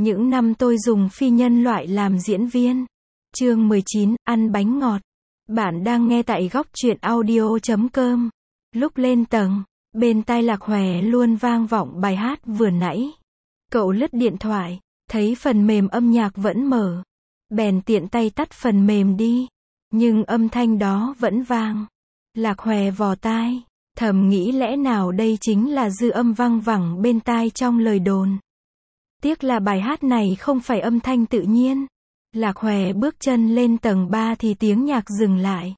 Những năm tôi dùng phi nhân loại làm diễn viên. Chương 19, ăn bánh ngọt. Bạn đang nghe tại góc truyện audio.com. Lúc lên tầng, bên tai Lạc Hòe luôn vang vọng bài hát vừa nãy. Cậu lướt điện thoại, thấy phần mềm âm nhạc vẫn mở. Bèn tiện tay tắt phần mềm đi. Nhưng âm thanh đó vẫn vang. Lạc Hòe vò tai, thầm nghĩ lẽ nào đây chính là dư âm văng vẳng bên tai trong lời đồn. Tiếc là bài hát này không phải âm thanh tự nhiên. Lạc Hòe bước chân lên tầng 3 thì tiếng nhạc dừng lại.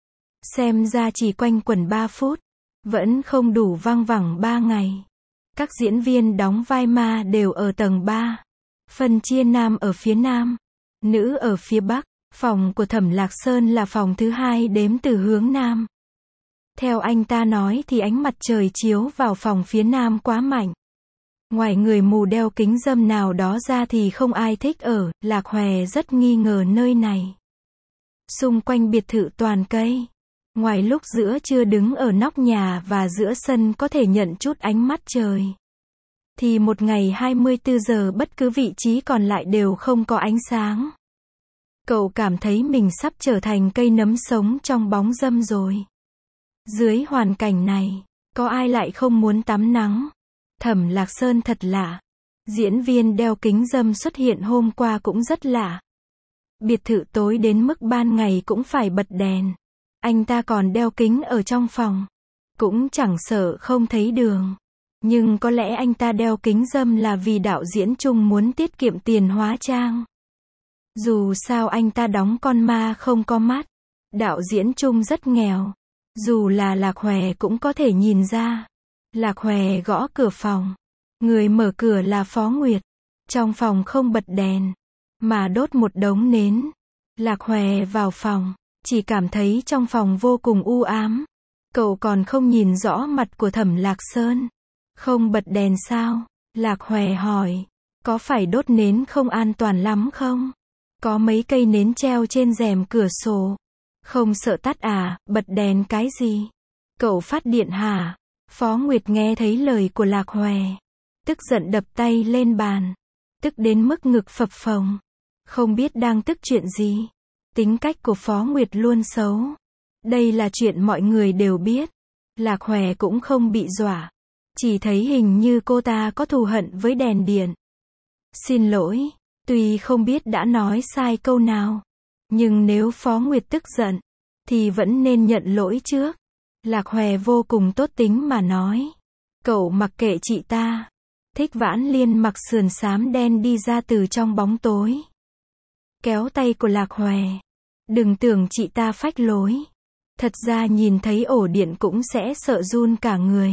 Xem ra chỉ quanh quẩn 3 phút. Vẫn không đủ văng vẳng 3 ngày. Các diễn viên đóng vai ma đều ở tầng 3. Phân chia nam ở phía nam, nữ ở phía bắc. Phòng của Thẩm Lạc Sơn là phòng thứ 2 đếm từ hướng nam. Theo anh ta nói thì ánh mặt trời chiếu vào phòng phía nam quá mạnh. Ngoài người mù đeo kính râm nào đó ra thì không ai thích ở. Lạc Hòe rất nghi ngờ nơi này. Xung quanh biệt thự toàn cây. Ngoài lúc giữa trưa đứng ở nóc nhà và giữa sân có thể nhận chút ánh mắt trời, thì một ngày 24 giờ bất cứ vị trí còn lại đều không có ánh sáng. Cậu cảm thấy mình sắp trở thành cây nấm sống trong bóng râm rồi. Dưới hoàn cảnh này, có ai lại không muốn tắm nắng? Thẩm Lạc Sơn thật lạ. Diễn viên đeo kính râm xuất hiện hôm qua cũng rất lạ. Biệt thự tối đến mức ban ngày cũng phải bật đèn. Anh ta còn đeo kính ở trong phòng. Cũng chẳng sợ không thấy đường. Nhưng có lẽ anh ta đeo kính râm là vì đạo diễn Trung muốn tiết kiệm tiền hóa trang. Dù sao anh ta đóng con ma không có mắt. Đạo diễn Trung rất nghèo. Dù là Lạc Hòe cũng có thể nhìn ra. Lạc Hòe gõ cửa phòng. Người mở cửa là Phó Nguyệt. Trong phòng không bật đèn, mà đốt một đống nến. Lạc Hòe vào phòng, chỉ cảm thấy trong phòng vô cùng u ám. Cậu còn không nhìn rõ mặt của Thẩm Lạc Sơn. Không bật đèn sao? Lạc Hòe hỏi. Có phải đốt nến không an toàn lắm không? Có mấy cây nến treo trên rèm cửa sổ. Không sợ tắt à? Bật đèn cái gì? Cậu phát điện hả? Phó Nguyệt nghe thấy lời của Lạc Hòe, tức giận đập tay lên bàn. Tức đến mức ngực phập phồng. Không biết đang tức chuyện gì. Tính cách của Phó Nguyệt luôn xấu. Đây là chuyện mọi người đều biết. Lạc Hòe cũng không bị dọa. Chỉ thấy hình như cô ta có thù hận với đèn điện. Xin lỗi. Tuy không biết đã nói sai câu nào. Nhưng nếu Phó Nguyệt tức giận, thì vẫn nên nhận lỗi trước. Lạc Hòe vô cùng tốt tính mà nói. Cậu mặc kệ chị ta. Thích Vãn Liên mặc sườn xám đen đi ra từ trong bóng tối. Kéo tay của Lạc Hòe. Đừng tưởng chị ta phách lối. Thật ra nhìn thấy ổ điện cũng sẽ sợ run cả người.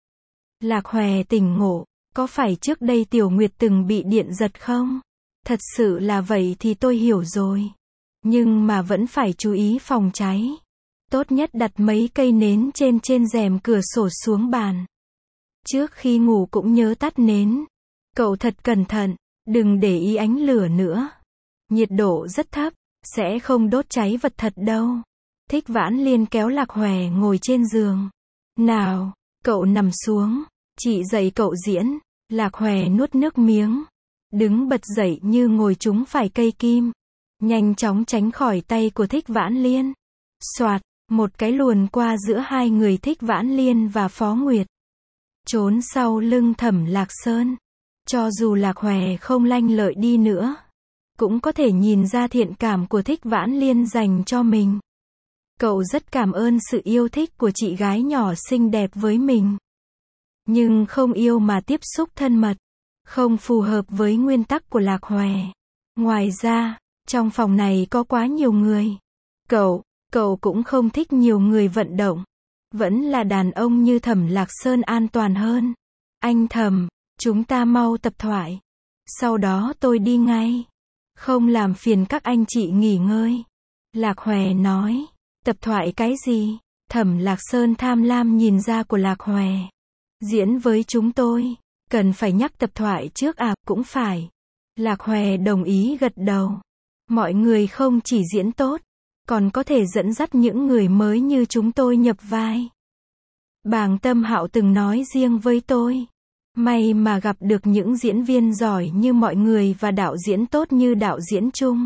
Lạc Hòe tỉnh ngộ. Có phải trước đây Tiểu Nguyệt từng bị điện giật không? Thật sự là vậy thì tôi hiểu rồi. Nhưng mà vẫn phải chú ý phòng cháy. Tốt nhất đặt mấy cây nến trên rèm cửa sổ xuống bàn. Trước khi ngủ cũng nhớ tắt nến. Cậu thật cẩn thận, đừng để ý ánh lửa nữa. Nhiệt độ rất thấp, sẽ không đốt cháy vật thật đâu. Thích Vãn Liên kéo Lạc Hòe ngồi trên giường. Nào, cậu nằm xuống, chị dạy cậu diễn. Lạc Hòe nuốt nước miếng. Đứng bật dậy như ngồi trúng phải cây kim. Nhanh chóng tránh khỏi tay của Thích Vãn Liên. Soạt, một cái luồn qua giữa hai người Thích Vãn Liên và Phó Nguyệt. Trốn sau lưng Thẩm Lạc Sơn. Cho dù Lạc Hòe không lanh lợi đi nữa, cũng có thể nhìn ra thiện cảm của Thích Vãn Liên dành cho mình. Cậu rất cảm ơn sự yêu thích của chị gái nhỏ xinh đẹp với mình. Nhưng không yêu mà tiếp xúc thân mật, không phù hợp với nguyên tắc của Lạc Hòe. Ngoài ra, trong phòng này có quá nhiều người. Cậu cũng không thích nhiều người vận động. Vẫn là đàn ông như Thẩm Lạc Sơn an toàn hơn. Anh Thẩm, chúng ta mau tập thoại. Sau đó tôi đi ngay. Không làm phiền các anh chị nghỉ ngơi. Lạc Hòe nói. Tập thoại cái gì? Thẩm Lạc Sơn tham lam nhìn ra của Lạc Hòe. Diễn với chúng tôi. Cần phải nhắc tập thoại trước à? Cũng phải. Lạc Hòe đồng ý gật đầu. Mọi người không chỉ diễn tốt, còn có thể dẫn dắt những người mới như chúng tôi nhập vai. Bàng Tâm Hạo từng nói riêng với tôi. May mà gặp được những diễn viên giỏi như mọi người và đạo diễn tốt như đạo diễn Trung.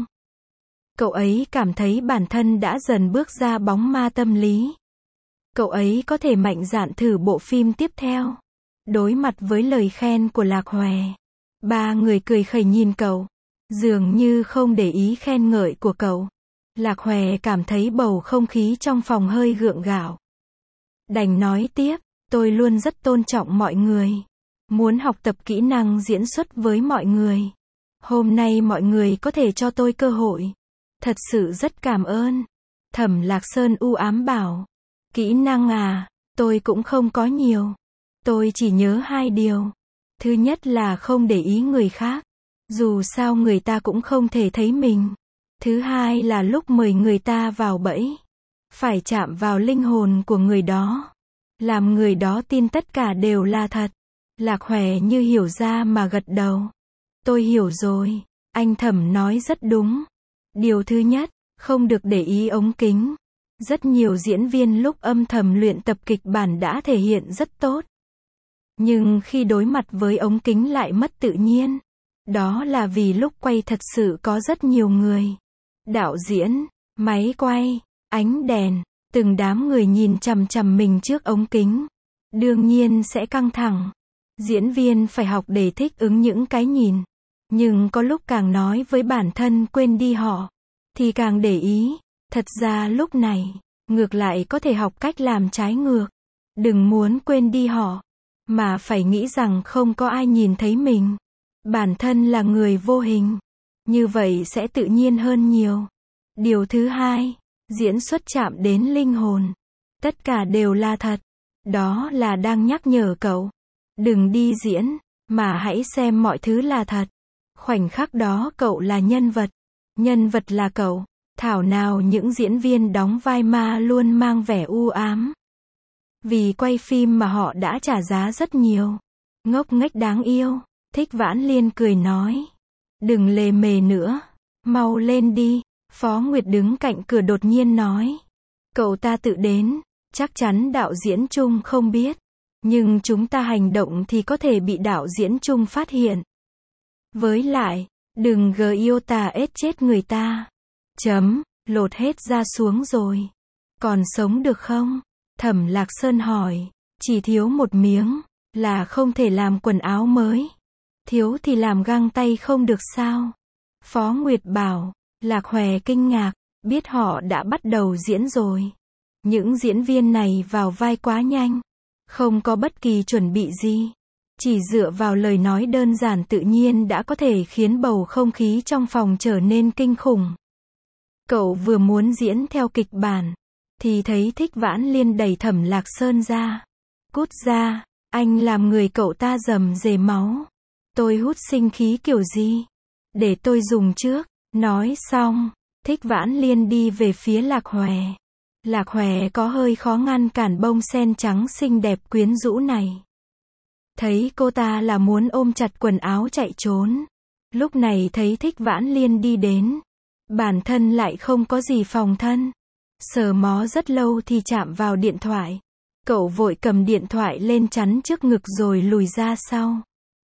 Cậu ấy cảm thấy bản thân đã dần bước ra bóng ma tâm lý. Cậu ấy có thể mạnh dạn thử bộ phim tiếp theo. Đối mặt với lời khen của Lạc Hòe, ba người cười khẩy nhìn cậu, dường như không để ý khen ngợi của cậu. Lạc Hòe cảm thấy bầu không khí trong phòng hơi gượng gạo. Đành nói tiếp, tôi luôn rất tôn trọng mọi người. Muốn học tập kỹ năng diễn xuất với mọi người. Hôm nay mọi người có thể cho tôi cơ hội. Thật sự rất cảm ơn. Thẩm Lạc Sơn u ám bảo. Kỹ năng à, tôi cũng không có nhiều. Tôi chỉ nhớ 2 điều. Thứ nhất là không để ý người khác. Dù sao người ta cũng không thể thấy mình. Thứ hai là lúc mời người ta vào bẫy, phải chạm vào linh hồn của người đó. Làm người đó tin tất cả đều là thật. Lạc Hòe như hiểu ra mà gật đầu. Tôi hiểu rồi. Anh Thẩm nói rất đúng. Điều thứ nhất, không được để ý ống kính. Rất nhiều diễn viên lúc âm thầm luyện tập kịch bản đã thể hiện rất tốt. Nhưng khi đối mặt với ống kính lại mất tự nhiên. Đó là vì lúc quay thật sự có rất nhiều người. Đạo diễn, máy quay, ánh đèn, từng đám người nhìn chằm chằm mình trước ống kính. Đương nhiên sẽ căng thẳng. Diễn viên phải học để thích ứng những cái nhìn. Nhưng có lúc càng nói với bản thân quên đi họ, thì càng để ý. Thật ra lúc này, ngược lại có thể học cách làm trái ngược. Đừng muốn quên đi họ, mà phải nghĩ rằng không có ai nhìn thấy mình. Bản thân là người vô hình. Như vậy sẽ tự nhiên hơn nhiều. Điều thứ hai, diễn xuất chạm đến linh hồn. Tất cả đều là thật. Đó là đang nhắc nhở cậu. Đừng đi diễn, mà hãy xem mọi thứ là thật. Khoảnh khắc đó cậu là nhân vật. Nhân vật là cậu. Thảo nào những diễn viên đóng vai ma luôn mang vẻ u ám. Vì quay phim mà họ đã trả giá rất nhiều. Ngốc nghếch đáng yêu. Thích Vãn Liên cười nói. Đừng lề mề nữa. Mau lên đi. Phó Nguyệt đứng cạnh cửa đột nhiên nói. Cậu ta tự đến. Chắc chắn đạo diễn Trung không biết. Nhưng chúng ta hành động thì có thể bị đạo diễn Trung phát hiện. Với lại, đừng iota ết chết người ta. Lột hết da xuống rồi. Còn sống được không? Thẩm Lạc Sơn hỏi. Chỉ thiếu một miếng, là không thể làm quần áo mới. Thiếu thì làm găng tay không được sao? Phó Nguyệt bảo. Lạc Hòe kinh ngạc, biết họ đã bắt đầu diễn rồi. Những diễn viên này vào vai quá nhanh. Không có bất kỳ chuẩn bị gì. Chỉ dựa vào lời nói đơn giản tự nhiên đã có thể khiến bầu không khí trong phòng trở nên kinh khủng. Cậu vừa muốn diễn theo kịch bản, thì thấy Thích Vãn Liên đẩy Thẩm Lạc Sơn ra. Cút ra, anh làm người cậu ta rầm rề máu. Tôi hút sinh khí kiểu gì? Để tôi dùng trước. Nói xong, Thích Vãn Liên đi về phía Lạc Hòe. Lạc Hòe có hơi khó ngăn cản bông sen trắng xinh đẹp quyến rũ này. Thấy cô ta là muốn ôm chặt quần áo chạy trốn. Lúc này thấy Thích Vãn Liên đi đến. Bản thân lại không có gì phòng thân. Sờ mó rất lâu thì chạm vào điện thoại. Cậu vội cầm điện thoại lên chắn trước ngực rồi lùi ra sau.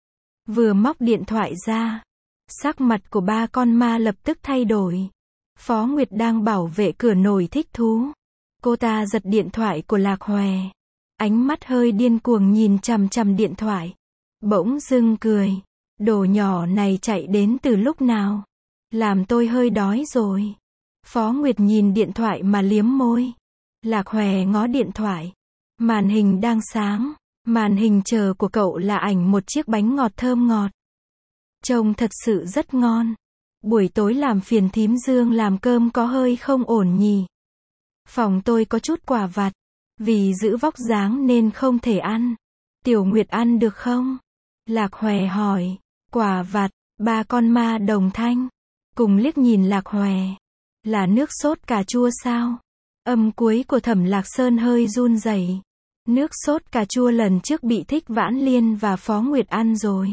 Vừa móc điện thoại ra, sắc mặt của ba con ma lập tức thay đổi. Phó Nguyệt đang bảo vệ cửa nồi thích thú. Cô ta giật điện thoại của Lạc Hòe. Ánh mắt hơi điên cuồng nhìn chằm chằm điện thoại. Bỗng dưng cười. Đồ nhỏ này chạy đến từ lúc nào? Làm tôi hơi đói rồi. Phó Nguyệt nhìn điện thoại mà liếm môi. Lạc Hòe ngó điện thoại. Màn hình đang sáng. Màn hình chờ của cậu là ảnh một chiếc bánh ngọt thơm ngọt. Trông thật sự rất ngon. Buổi tối làm phiền thím Dương làm cơm có hơi không ổn nhỉ? Phòng tôi có chút quà vặt. Vì giữ vóc dáng nên không thể ăn. Tiểu Nguyệt ăn được không? Lạc Hòe hỏi. Quà vặt, ba con ma đồng thanh. Cùng liếc nhìn Lạc Hòe. Là nước sốt cà chua sao? Âm cuối của Thẩm Lạc Sơn hơi run rẩy. Nước sốt cà chua lần trước bị Thích Vãn Liên và Phó Nguyệt ăn rồi.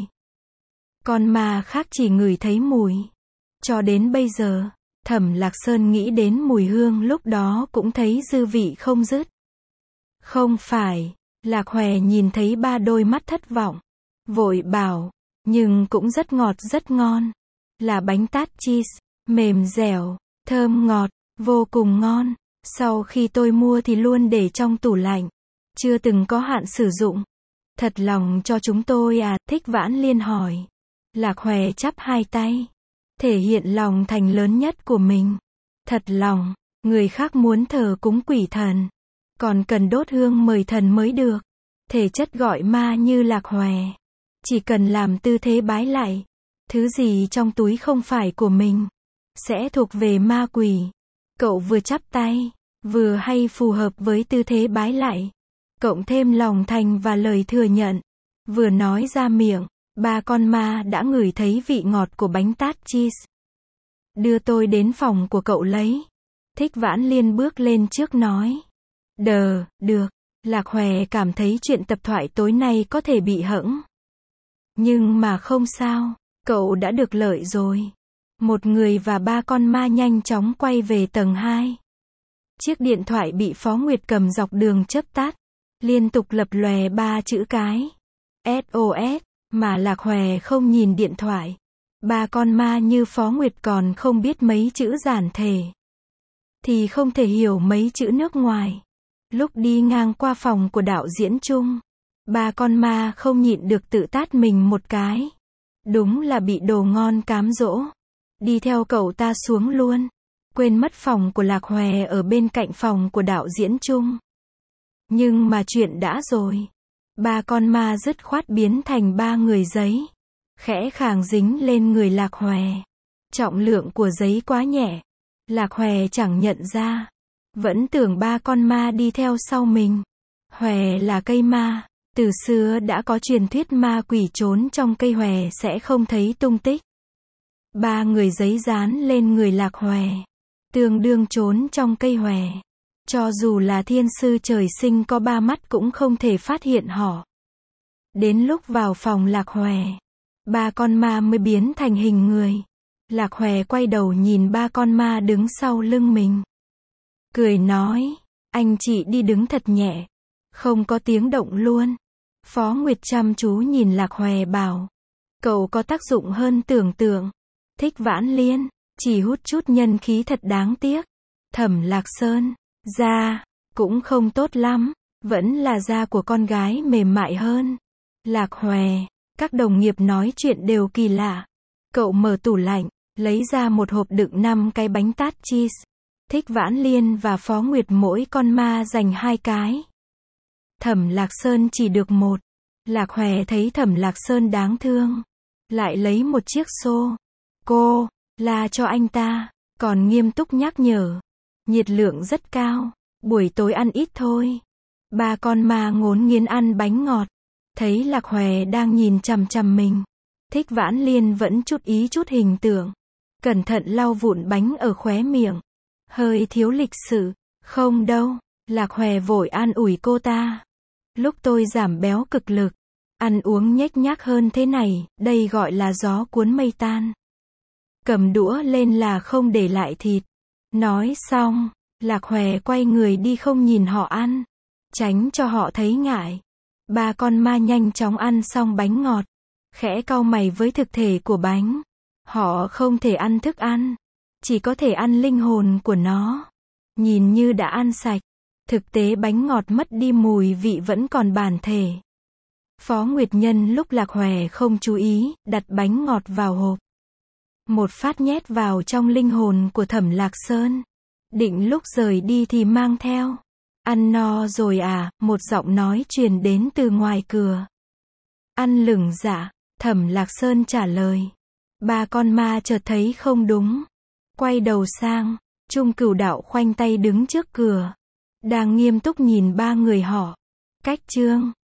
Con ma khác chỉ ngửi thấy mùi. Cho đến bây giờ, Thẩm Lạc Sơn nghĩ đến mùi hương lúc đó cũng thấy dư vị không dứt. Không phải, Lạc Hòe nhìn thấy ba đôi mắt thất vọng. vội bảo, nhưng cũng rất ngọt rất ngon. Là bánh tart cheese, mềm dẻo, thơm ngọt, vô cùng ngon. Sau khi tôi mua thì luôn để trong tủ lạnh, chưa từng có hạn sử dụng. Thật lòng cho chúng tôi à, Thích Vãn Liên hỏi. Lạc Hòe chắp hai tay, thể hiện lòng thành lớn nhất của mình. Thật lòng, người khác muốn thờ cúng quỷ thần, còn cần đốt hương mời thần mới được. Thể chất gọi ma như Lạc Hòe, chỉ cần làm tư thế bái lạy, thứ gì trong túi không phải của mình, sẽ thuộc về ma quỷ. Cậu vừa chắp tay, vừa hay phù hợp với tư thế bái lạy, cộng thêm lòng thành và lời thừa nhận, vừa nói ra miệng, ba con ma đã ngửi thấy vị ngọt của bánh tart cheese. Đưa tôi đến phòng của cậu lấy. Thích Vãn Liên bước lên trước nói. Được. Lạc Hòe cảm thấy chuyện tập thoại tối nay có thể bị hẫng. Nhưng mà không sao, cậu đã được lợi rồi. Một người và ba con ma nhanh chóng quay về tầng 2. Chiếc điện thoại bị Phó Nguyệt cầm dọc đường chớp tắt, liên tục lập lòe 3 chữ cái SOS, mà Lạc Hòe không nhìn điện thoại. Ba con ma như Phó Nguyệt còn không biết mấy chữ giản thể, thì không thể hiểu mấy chữ nước ngoài. Lúc đi ngang qua phòng của đạo diễn Trung, ba con ma không nhịn được tự tát mình một cái. Đúng là bị đồ ngon cám dỗ. Đi theo cậu ta xuống luôn. Quên mất phòng của Lạc Hòe ở bên cạnh phòng của đạo diễn Trung. Nhưng mà chuyện đã rồi. Ba con ma dứt khoát biến thành 3 người giấy, khẽ khàng dính lên người Lạc Hòe. Trọng lượng của giấy quá nhẹ, Lạc Hòe chẳng nhận ra, vẫn tưởng ba con ma đi theo sau mình. Hòe là cây ma, từ xưa đã có truyền thuyết ma quỷ trốn trong cây hòe sẽ không thấy tung tích. 3 người giấy dán lên người Lạc Hòe, tương đương trốn trong cây hòe. Cho dù là thiên sư trời sinh có 3 mắt cũng không thể phát hiện họ. Đến lúc vào phòng Lạc Hòe, ba con ma mới biến thành hình người. Lạc Hòe quay đầu nhìn ba con ma đứng sau lưng mình, cười nói, anh chị đi đứng thật nhẹ, không có tiếng động luôn. Phó Nguyệt chăm chú nhìn Lạc Hòe bảo, cậu có tác dụng hơn tưởng tượng. Thích Vãn Liên, chỉ hút chút nhân khí thật đáng tiếc. Thẩm Lạc Sơn, da cũng không tốt lắm, vẫn là da của con gái mềm mại hơn. Lạc Hòe, các đồng nghiệp nói chuyện đều kỳ lạ. Cậu mở tủ lạnh, lấy ra một hộp đựng 5 cái bánh tart cheese. Thích Vãn Liên và Phó Nguyệt mỗi con ma dành 2 cái. Thẩm Lạc Sơn chỉ được 1. Lạc Hòe thấy Thẩm Lạc Sơn đáng thương, lại lấy một chiếc xô. Cô la cho anh ta, còn nghiêm túc nhắc nhở, nhiệt lượng rất cao, buổi tối ăn ít thôi. Ba con ma ngốn nghiến ăn bánh ngọt, thấy Lạc Hòe đang nhìn chằm chằm mình. Thích Vãn Liên vẫn chút ý chút hình tượng, cẩn thận lau vụn bánh ở khóe miệng. Hơi thiếu lịch sự. Không đâu, Lạc Hòe vội an ủi cô ta. Lúc tôi giảm béo cực lực, ăn uống nhếch nhác hơn thế này, đây gọi là gió cuốn mây tan. Cầm đũa lên là không để lại thịt. Nói xong, Lạc Hòe quay người đi không nhìn họ ăn, tránh cho họ thấy ngại. Ba con ma nhanh chóng ăn xong bánh ngọt, khẽ cau mày với thực thể của bánh. Họ không thể ăn thức ăn, chỉ có thể ăn linh hồn của nó. Nhìn như đã ăn sạch, thực tế bánh ngọt mất đi mùi vị vẫn còn bản thể. Phó Nguyệt nhân lúc Lạc Hòe không chú ý, đặt bánh ngọt vào hộp, một phát nhét vào trong linh hồn của Thẩm Lạc Sơn. Định lúc rời đi thì mang theo. Ăn no rồi à, một giọng nói truyền đến từ ngoài cửa. Ăn lửng dạ, Thẩm Lạc Sơn trả lời. Ba con ma chợt thấy không đúng, quay đầu sang. Trung Cửu Đạo khoanh tay đứng trước cửa, đang nghiêm túc nhìn ba người họ. Cách chương